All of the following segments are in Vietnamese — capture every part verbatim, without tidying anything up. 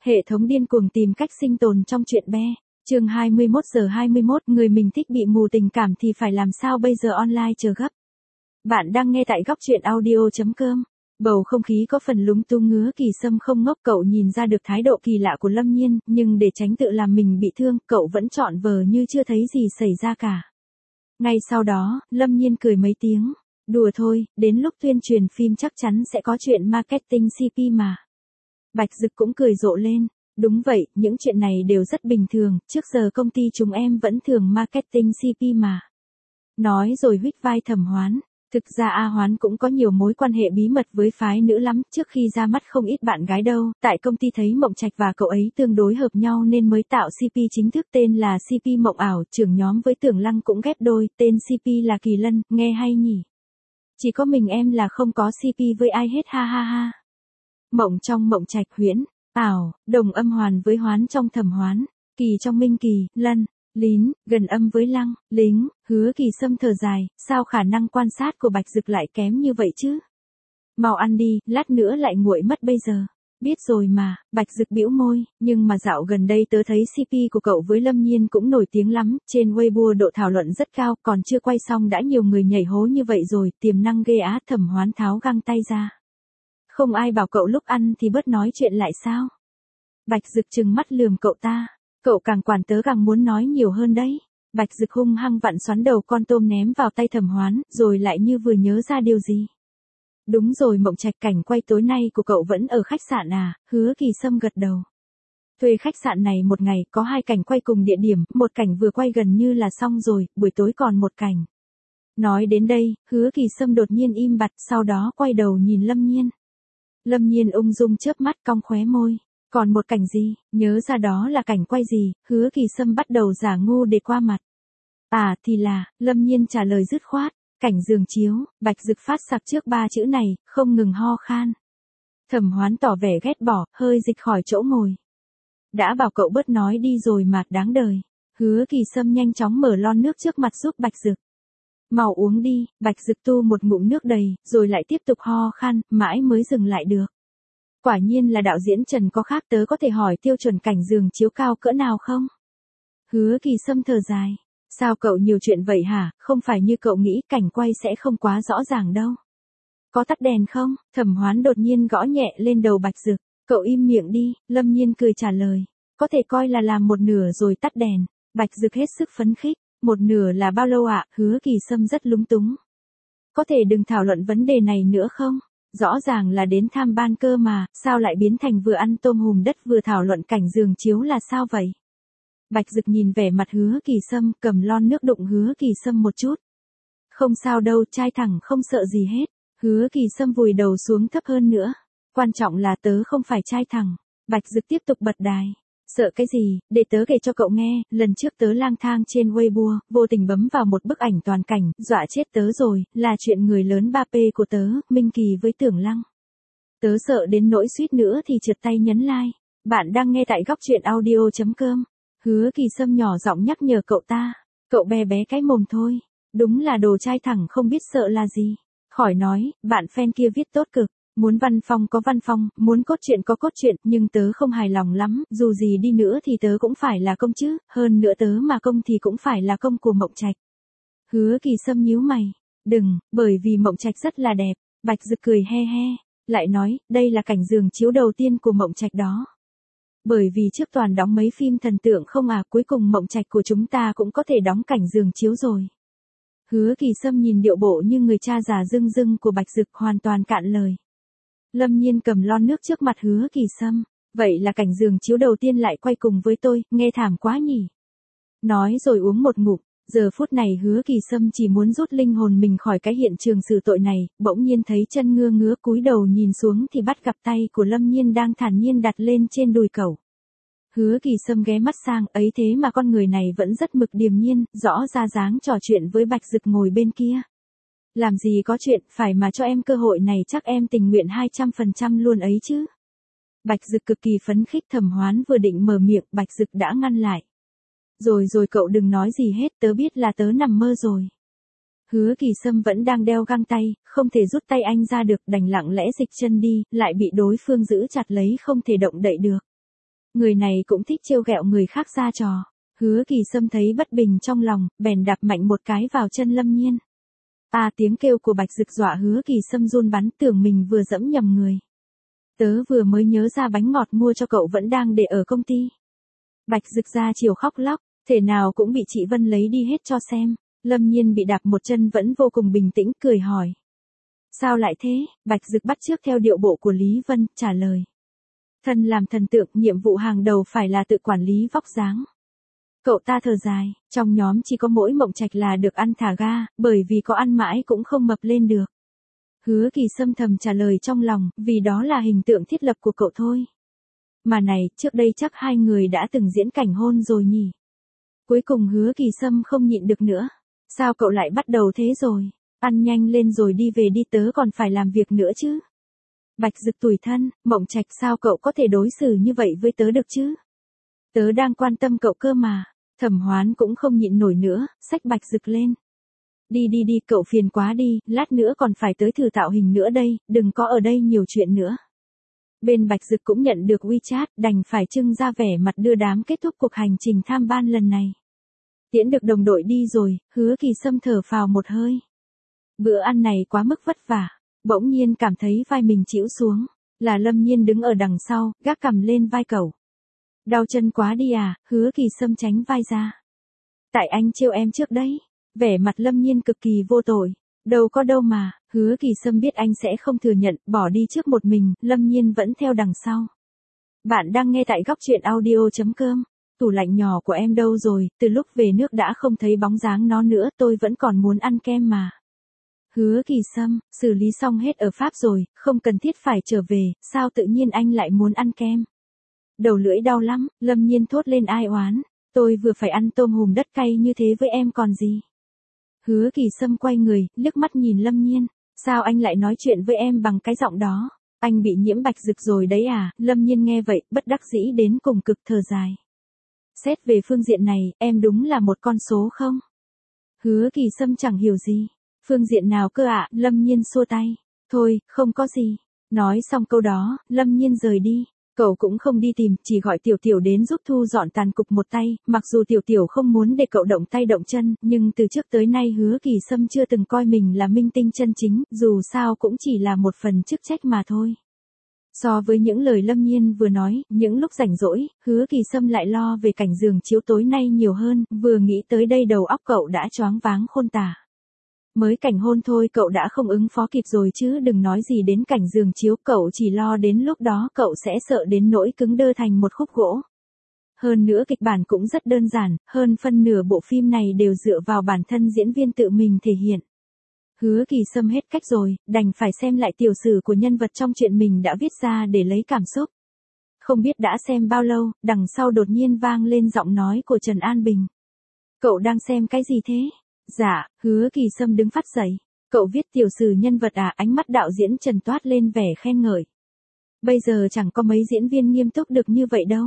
Hệ thống điên cuồng tìm cách sinh tồn trong chuyện be. Chương hai mươi mốt giờ hai mươi mốt, người mình thích bị mù tình cảm thì phải làm sao bây giờ online chờ gấp. Bạn đang nghe tại góc truyện audio chấm com. Bầu không khí có phần lúng túng, Hứa Kỳ Sâm không ngốc, cậu nhìn ra được thái độ kỳ lạ của Lâm Nhiên, nhưng để tránh tự làm mình bị thương, cậu vẫn trọn vờ như chưa thấy gì xảy ra cả. Ngay sau đó, Lâm Nhiên cười mấy tiếng. Đùa thôi, đến lúc tuyên truyền phim chắc chắn sẽ có chuyện marketing xê pê mà. Bạch Dực cũng cười rộ lên. Đúng vậy, những chuyện này đều rất bình thường, trước giờ công ty chúng em vẫn thường marketing xê pê mà. Nói rồi huýt vai Thẩm Hoán. Thực ra A Hoán cũng có nhiều mối quan hệ bí mật với phái nữ lắm, trước khi ra mắt không ít bạn gái đâu, tại công ty thấy Mộng Trạch và cậu ấy tương đối hợp nhau nên mới tạo xê pê chính thức tên là xê pê Mộng Ảo, trưởng nhóm với Tưởng Lăng cũng ghép đôi, tên xê pê là Kỳ Lân, nghe hay nhỉ? Chỉ có mình em là không có xê pê với ai hết, ha ha ha. Mộng trong Mộng Trạch, Huyễn, Ảo, đồng âm hoàn với Hoán trong Thẩm Hoán, Kỳ trong Minh Kỳ, Lân, Lín, gần âm với Lăng, Lính. Hứa Kỳ Sâm thở dài, sao khả năng quan sát của Bạch Dực lại kém như vậy chứ? Mau ăn đi, lát nữa lại nguội mất bây giờ. Biết rồi mà, Bạch Dực bĩu môi, nhưng mà dạo gần đây tớ thấy xê pê của cậu với Lâm Nhiên cũng nổi tiếng lắm, trên Weibo độ thảo luận rất cao, còn chưa quay xong đã nhiều người nhảy hố như vậy rồi, tiềm năng ghê á. Thẩm Hoán tháo găng tay ra. Không ai bảo cậu lúc ăn thì bớt nói chuyện lại sao? Bạch Dực trừng mắt lườm cậu ta, cậu càng quản tớ càng muốn nói nhiều hơn đấy. Bạch Dực hung hăng vặn xoắn đầu con tôm ném vào tay Thẩm Hoán, rồi lại như vừa nhớ ra điều gì. Đúng rồi, Mộng Trạch, cảnh quay tối nay của cậu vẫn ở khách sạn à? Hứa Kỳ Sâm gật đầu. Thuê khách sạn này một ngày, có hai cảnh quay cùng địa điểm, một cảnh vừa quay gần như là xong rồi, buổi tối còn một cảnh. Nói đến đây, Hứa Kỳ Sâm đột nhiên im bặt, sau đó quay đầu nhìn Lâm Nhiên. Lâm Nhiên ung dung chớp mắt, cong khóe môi. Còn một cảnh gì, nhớ ra đó là cảnh quay gì? Hứa Kỳ Sâm bắt đầu giả ngu để qua mặt. À thì là, Lâm Nhiên trả lời dứt khoát, cảnh giường chiếu. Bạch Dực phát sặc trước ba chữ này, không ngừng ho khan. Thẩm Hoán tỏ vẻ ghét bỏ, hơi dịch khỏi chỗ ngồi. Đã bảo cậu bớt nói đi rồi mà, đáng đời. Hứa Kỳ Sâm nhanh chóng mở lon nước trước mặt giúp Bạch Dực. Mau uống đi. Bạch Dực tu một ngụm nước đầy, rồi lại tiếp tục ho khan, mãi mới dừng lại được. Quả nhiên là đạo diễn Trần có khác, tớ có thể hỏi tiêu chuẩn cảnh giường chiếu cao cỡ nào không? Hứa Kỳ Sâm thở dài. Sao cậu nhiều chuyện vậy hả, không phải như cậu nghĩ cảnh quay sẽ không quá rõ ràng đâu. Có tắt đèn không? Thẩm Hoán đột nhiên gõ nhẹ lên đầu Bạch Dực. Cậu im miệng đi, Lâm Nhiên cười trả lời. Có thể coi là làm một nửa rồi tắt đèn. Bạch Dực hết sức phấn khích. Một nửa là bao lâu ạ? Hứa Kỳ Sâm rất lúng túng. Có thể đừng thảo luận vấn đề này nữa không? Rõ ràng là đến tham ban cơ mà, sao lại biến thành vừa ăn tôm hùm đất vừa thảo luận cảnh giường chiếu là sao vậy? Bạch Dực nhìn vẻ mặt Hứa Kỳ Sâm, cầm lon nước đụng Hứa Kỳ Sâm một chút. Không sao đâu, trai thẳng không sợ gì hết. Hứa Kỳ Sâm vùi đầu xuống thấp hơn nữa. Quan trọng là tớ không phải trai thẳng. Bạch Dực tiếp tục bật đài. Sợ cái gì, để tớ kể cho cậu nghe, lần trước tớ lang thang trên Weibo, vô tình bấm vào một bức ảnh toàn cảnh, dọa chết tớ rồi, là chuyện người lớn ba P của tớ, Minh Kỳ với Tưởng Lăng. Tớ sợ đến nỗi suýt nữa thì trượt tay nhấn like. Bạn đang nghe tại góc truyện audio chấm com. Hứa Kỳ Sâm nhỏ giọng nhắc nhở cậu ta. Cậu bé bé cái mồm thôi. Đúng là đồ trai thẳng không biết sợ là gì. Khỏi nói, bạn fan kia viết tốt cực. Muốn văn phong có văn phong, muốn cốt truyện có cốt truyện, nhưng tớ không hài lòng lắm, dù gì đi nữa thì tớ cũng phải là công chứ, hơn nữa tớ mà công thì cũng phải là công của Mộng Trạch. Hứa Kỳ Sâm nhíu mày. Đừng, bởi vì Mộng Trạch rất là đẹp. Bạch Dực cười he he, lại nói, đây là cảnh giường chiếu đầu tiên của Mộng Trạch đó. Bởi vì trước toàn đóng mấy phim thần tượng không à, cuối cùng Mộng Trạch của chúng ta cũng có thể đóng cảnh giường chiếu rồi. Hứa Kỳ Sâm nhìn điệu bộ như người cha già rưng rưng của Bạch Dực, hoàn toàn cạn lời. Lâm Nhiên cầm lon nước trước mặt Hứa Kỳ Sâm. Vậy là cảnh giường chiếu đầu tiên lại quay cùng với tôi, nghe thảm quá nhỉ. Nói rồi uống một ngụm. Giờ phút này Hứa Kỳ Sâm chỉ muốn rút linh hồn mình khỏi cái hiện trường xử tội này, bỗng nhiên thấy chân ngưa ngứa cúi đầu nhìn xuống thì bắt gặp tay của Lâm Nhiên đang thản nhiên đặt lên trên đùi cậu. Hứa Kỳ Sâm ghé mắt sang, ấy thế mà con người này vẫn rất mực điềm nhiên, rõ ra dáng trò chuyện với Bạch Dực ngồi bên kia. Làm gì có chuyện, phải mà cho em cơ hội này chắc em tình nguyện hai trăm phần trăm luôn ấy chứ. Bạch Dực cực kỳ phấn khích. Thẩm Hoán vừa định mở miệng, Bạch Dực đã ngăn lại. Rồi rồi cậu đừng nói gì hết, tớ biết là tớ nằm mơ rồi. Hứa Kỳ Sâm vẫn đang đeo găng tay, không thể rút tay anh ra được, đành lặng lẽ dịch chân đi, lại bị đối phương giữ chặt lấy không thể động đậy được. Người này cũng thích trêu ghẹo người khác ra trò. Hứa Kỳ Sâm thấy bất bình trong lòng, bèn đạp mạnh một cái vào chân Lâm Nhiên. À, tiếng kêu của Bạch Dực dọa Hứa Kỳ Sâm run bắn, tưởng mình vừa dẫm nhầm người. Tớ vừa mới nhớ ra bánh ngọt mua cho cậu vẫn đang để ở công ty. Bạch Dực ra chiều khóc lóc, thể nào cũng bị chị Vân lấy đi hết cho xem. Lâm Nhiên bị đạp một chân vẫn vô cùng bình tĩnh, cười hỏi. Sao lại thế? Bạch Dực bắt chước theo điệu bộ của Lý Vân, trả lời. Thân làm thần tượng, nhiệm vụ hàng đầu phải là tự quản lý vóc dáng. Cậu ta thở dài, trong nhóm chỉ có mỗi Mộng Trạch là được ăn thả ga, bởi vì có ăn mãi cũng không mập lên được. Hứa Kỳ Sâm thầm trả lời trong lòng, vì đó là hình tượng thiết lập của cậu thôi. Mà này, trước đây chắc hai người đã từng diễn cảnh hôn rồi nhỉ? Cuối cùng Hứa Kỳ Sâm không nhịn được nữa. Sao cậu lại bắt đầu thế rồi? Ăn nhanh lên rồi đi về đi, tớ còn phải làm việc nữa chứ. Bạch Dực tủi thân, Mộng Trạch, sao cậu có thể đối xử như vậy với tớ được chứ? Tớ đang quan tâm cậu cơ mà. Thẩm Hoán cũng không nhịn nổi nữa, xách Bạch Dực lên. Đi đi đi, cậu phiền quá đi, lát nữa còn phải tới thử tạo hình nữa đây, đừng có ở đây nhiều chuyện nữa. Bên Bạch Dực cũng nhận được WeChat, đành phải trưng ra vẻ mặt đưa đám kết thúc cuộc hành trình tham ban lần này. Tiễn được đồng đội đi rồi, Hứa Kỳ Sâm thở phào một hơi. Bữa ăn này quá mức vất vả, bỗng nhiên cảm thấy vai mình chĩu xuống, là Lâm Nhiên đứng ở đằng sau, gác cằm lên vai cậu. Đau chân quá đi à? Hứa Kỳ Sâm tránh vai ra. Tại anh trêu em trước đấy. Vẻ mặt Lâm Nhiên cực kỳ vô tội. Đâu có đâu mà. Hứa Kỳ Sâm biết anh sẽ không thừa nhận, bỏ đi trước một mình, Lâm Nhiên vẫn theo đằng sau. Bạn đang nghe tại góc truyện audio chấm com. Tủ lạnh nhỏ của em đâu rồi? Từ lúc về nước đã không thấy bóng dáng nó nữa, tôi vẫn còn muốn ăn kem mà. Hứa Kỳ Sâm, xử lý xong hết ở Pháp rồi, không cần thiết phải trở về, sao tự nhiên anh lại muốn ăn kem? Đầu lưỡi đau lắm, Lâm Nhiên thốt lên ai oán. Tôi vừa phải ăn tôm hùm đất cay như thế với em còn gì. Hứa Kỳ Sâm quay người, liếc mắt nhìn Lâm Nhiên. Sao anh lại nói chuyện với em bằng cái giọng đó? Anh bị nhiễm Bạch Dực rồi đấy à? Lâm Nhiên nghe vậy, bất đắc dĩ đến cùng cực, thở dài. Xét về phương diện này, em đúng là một con số không? Hứa Kỳ Sâm chẳng hiểu gì. Phương diện nào cơ ạ? Lâm Nhiên xua tay. Thôi, không có gì. Nói xong câu đó, Lâm Nhiên rời đi. Cậu cũng không đi tìm, chỉ gọi Tiểu Tiểu đến giúp thu dọn tàn cục một tay, mặc dù Tiểu Tiểu không muốn để cậu động tay động chân, nhưng từ trước tới nay Hứa Kỳ Sâm chưa từng coi mình là minh tinh chân chính, dù sao cũng chỉ là một phần chức trách mà thôi. So với những lời Lâm Nhiên vừa nói, những lúc rảnh rỗi, Hứa Kỳ Sâm lại lo về cảnh giường chiếu tối nay nhiều hơn, vừa nghĩ tới đây đầu óc cậu đã choáng váng khôn tả. Mới cảnh hôn thôi cậu đã không ứng phó kịp rồi chứ đừng nói gì đến cảnh giường chiếu, cậu chỉ lo đến lúc đó cậu sẽ sợ đến nỗi cứng đơ thành một khúc gỗ. Hơn nữa kịch bản cũng rất đơn giản, hơn phân nửa bộ phim này đều dựa vào bản thân diễn viên tự mình thể hiện. Hứa Kỳ Sâm hết cách rồi, đành phải xem lại tiểu sử của nhân vật trong chuyện mình đã viết ra để lấy cảm xúc. Không biết đã xem bao lâu, đằng sau đột nhiên vang lên giọng nói của Trần An Bình. Cậu đang xem cái gì thế? Dạ, Hứa Kỳ Sâm đứng phát dậy. Cậu viết tiểu sử nhân vật à? Ánh mắt đạo diễn Trần toát lên vẻ khen ngợi. Bây giờ chẳng có mấy diễn viên nghiêm túc được như vậy đâu.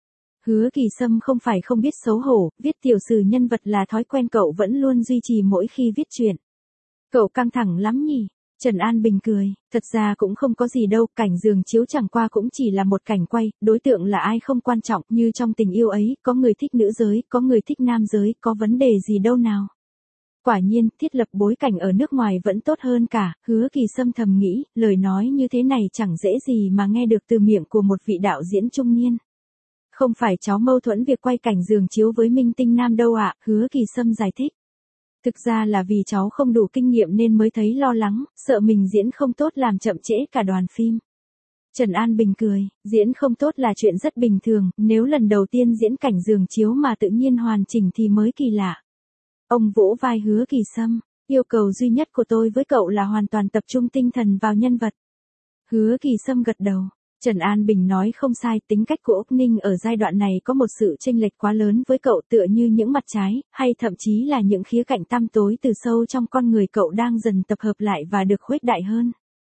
Hứa Kỳ Sâm không phải không biết xấu hổ, viết tiểu sử nhân vật là thói quen cậu vẫn luôn duy trì mỗi khi viết truyện. Cậu căng thẳng lắm nhỉ? Trần An Bình cười, thật ra cũng không có gì đâu, cảnh giường chiếu chẳng qua cũng chỉ là một cảnh quay, đối tượng là ai không quan trọng, như trong tình yêu ấy, có người thích nữ giới, có người thích nam giới, có vấn đề gì đâu nào. Quả nhiên, thiết lập bối cảnh ở nước ngoài vẫn tốt hơn cả, Hứa Kỳ Sâm thầm nghĩ, lời nói như thế này chẳng dễ gì mà nghe được từ miệng của một vị đạo diễn trung niên. Không phải cháu mâu thuẫn việc quay cảnh giường chiếu với minh tinh nam đâu ạ, Hứa Kỳ Sâm giải thích. Thực ra là vì cháu không đủ kinh nghiệm nên mới thấy lo lắng, sợ mình diễn không tốt làm chậm trễ cả đoàn phim. Trần An Bình cười, diễn không tốt là chuyện rất bình thường, nếu lần đầu tiên diễn cảnh giường chiếu mà tự nhiên hoàn chỉnh thì mới kỳ lạ. Ông vỗ vai Hứa Kỳ Sâm, yêu cầu duy nhất của tôi với cậu là hoàn toàn tập trung tinh thần vào nhân vật. Hứa Kỳ Sâm gật đầu. Trần An Bình nói không sai, tính cách của Úc Ninh ở giai đoạn này có một sự chênh lệch quá lớn với cậu, tựa như những mặt trái, hay thậm chí là những khía cạnh tăm tối từ sâu trong con người cậu đang dần tập hợp lại và được khuếch đại hơn.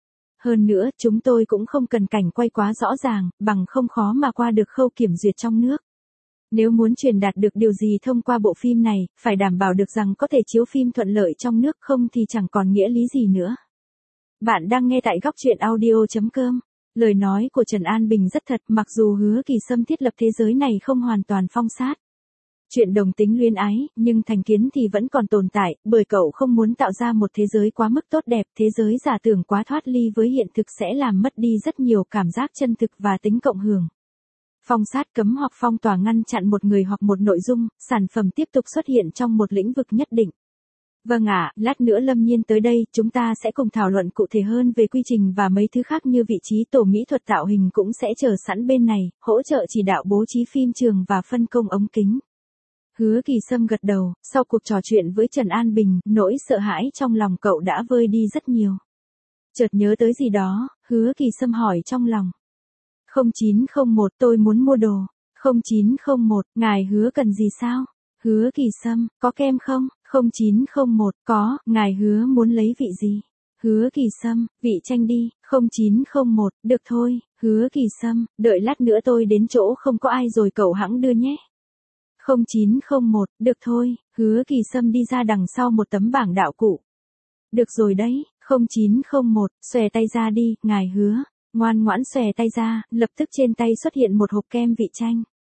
Hơn nữa, chúng tôi cũng không cần cảnh quay quá rõ ràng, bằng không khó mà qua được khâu kiểm duyệt trong nước. Nếu muốn truyền đạt được điều gì thông qua bộ phim này, phải đảm bảo được rằng có thể chiếu phim thuận lợi trong nước, không thì chẳng còn nghĩa lý gì nữa. Bạn đang nghe tại góc truyện audio chấm com. Lời nói của Trần An Bình rất thật, mặc dù Hứa Kỳ Sâm thiết lập thế giới này không hoàn toàn phong sát chuyện đồng tính luyến ái, nhưng thành kiến thì vẫn còn tồn tại, bởi cậu không muốn tạo ra một thế giới quá mức tốt đẹp, thế giới giả tưởng quá thoát ly với hiện thực sẽ làm mất đi rất nhiều cảm giác chân thực và tính cộng hưởng. Phong sát cấm hoặc phong tỏa ngăn chặn một người hoặc một nội dung, sản phẩm tiếp tục xuất hiện trong một lĩnh vực nhất định. Vâng ạ, lát nữa Lâm Nhiên tới đây, chúng ta sẽ cùng thảo luận cụ thể hơn về quy trình và mấy thứ khác như vị trí tổ mỹ thuật tạo hình cũng sẽ chờ sẵn bên này, hỗ trợ chỉ đạo bố trí phim trường và phân công ống kính. Hứa Kỳ Sâm gật đầu, sau cuộc trò chuyện với Trần An Bình, nỗi sợ hãi trong lòng cậu đã vơi đi rất nhiều. Chợt nhớ tới gì đó, Hứa Kỳ Sâm hỏi trong lòng. không chín không một tôi muốn mua đồ. không chín không một, ngài Hứa cần gì sao? Hứa Kỳ Sâm, có kem không? không chín không một, có, ngài Hứa muốn lấy vị gì? Hứa Kỳ Sâm, vị chanh đi. không chín không một, được thôi. Hứa Kỳ Sâm, đợi lát nữa tôi đến chỗ không có ai rồi cậu hẵng đưa nhé. không chín không một, được thôi. Hứa Kỳ Sâm đi ra đằng sau một tấm bảng đạo cụ. Được rồi đấy. không chín không một, xòe tay ra đi, ngài Hứa. Ngoan ngoãn xòe tay ra, lập tức trên tay xuất hiện một hộp kem vị chanh.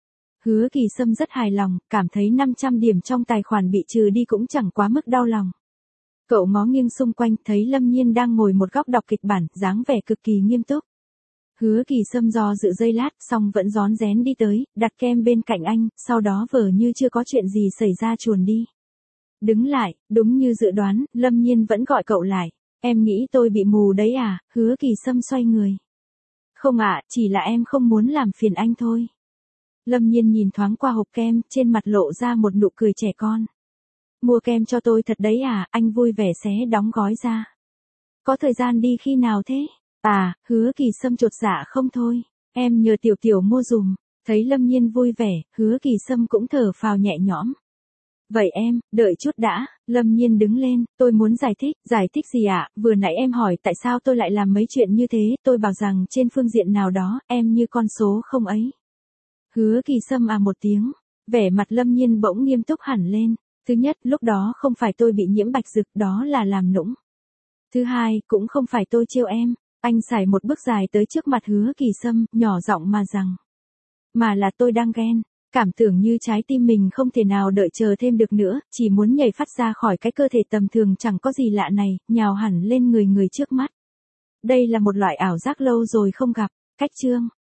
Hứa Kỳ Sâm rất hài lòng, cảm thấy năm trăm điểm trong tài khoản bị trừ đi cũng chẳng quá mức đau lòng. Cậu ngó nghiêng xung quanh, thấy Lâm Nhiên đang ngồi một góc đọc kịch bản, dáng vẻ cực kỳ nghiêm túc. Hứa Kỳ Sâm do dự giây lát, xong vẫn rón rén đi tới, đặt kem bên cạnh anh, sau đó vờ như chưa có chuyện gì xảy ra chuồn đi. Đứng lại, đúng như dự đoán, Lâm Nhiên vẫn gọi cậu lại. Em nghĩ tôi bị mù đấy à? Hứa Kỳ Sâm xoay người. Không ạ, chỉ là em không muốn làm phiền anh thôi. Lâm Nhiên nhìn thoáng qua hộp kem, trên mặt lộ ra một nụ cười trẻ con. Mua kem cho tôi thật đấy à? Anh vui vẻ xé đóng gói ra. Có thời gian đi khi nào thế? À, Hứa Kỳ Sâm chột dạ không thôi. Em nhờ Tiểu Tiểu mua dùm. Thấy Lâm Nhiên vui vẻ, Hứa Kỳ Sâm cũng thở phào nhẹ nhõm. Vậy em, đợi chút đã. Lâm Nhiên đứng lên, tôi muốn giải thích. Giải thích gì ạ? À? Vừa nãy em hỏi tại sao tôi lại làm mấy chuyện như thế, tôi bảo rằng trên phương diện nào đó, em như con số không ấy. Hứa Kỳ Sâm à một tiếng, vẻ mặt Lâm Nhiên bỗng nghiêm túc hẳn lên. Thứ nhất, lúc đó không phải tôi bị nhiễm bạch dực, đó là làm nũng. Thứ hai, cũng không phải tôi trêu em. Anh xài một bước dài tới trước mặt Hứa Kỳ Sâm, nhỏ giọng mà rằng. Mà là tôi đang ghen. Cảm tưởng như trái tim mình không thể nào đợi chờ thêm được nữa, chỉ muốn nhảy phát ra khỏi cái cơ thể tầm thường chẳng có gì lạ này, nhào hẳn lên người người trước mắt. Đây là một loại ảo giác lâu rồi không gặp. Cách chương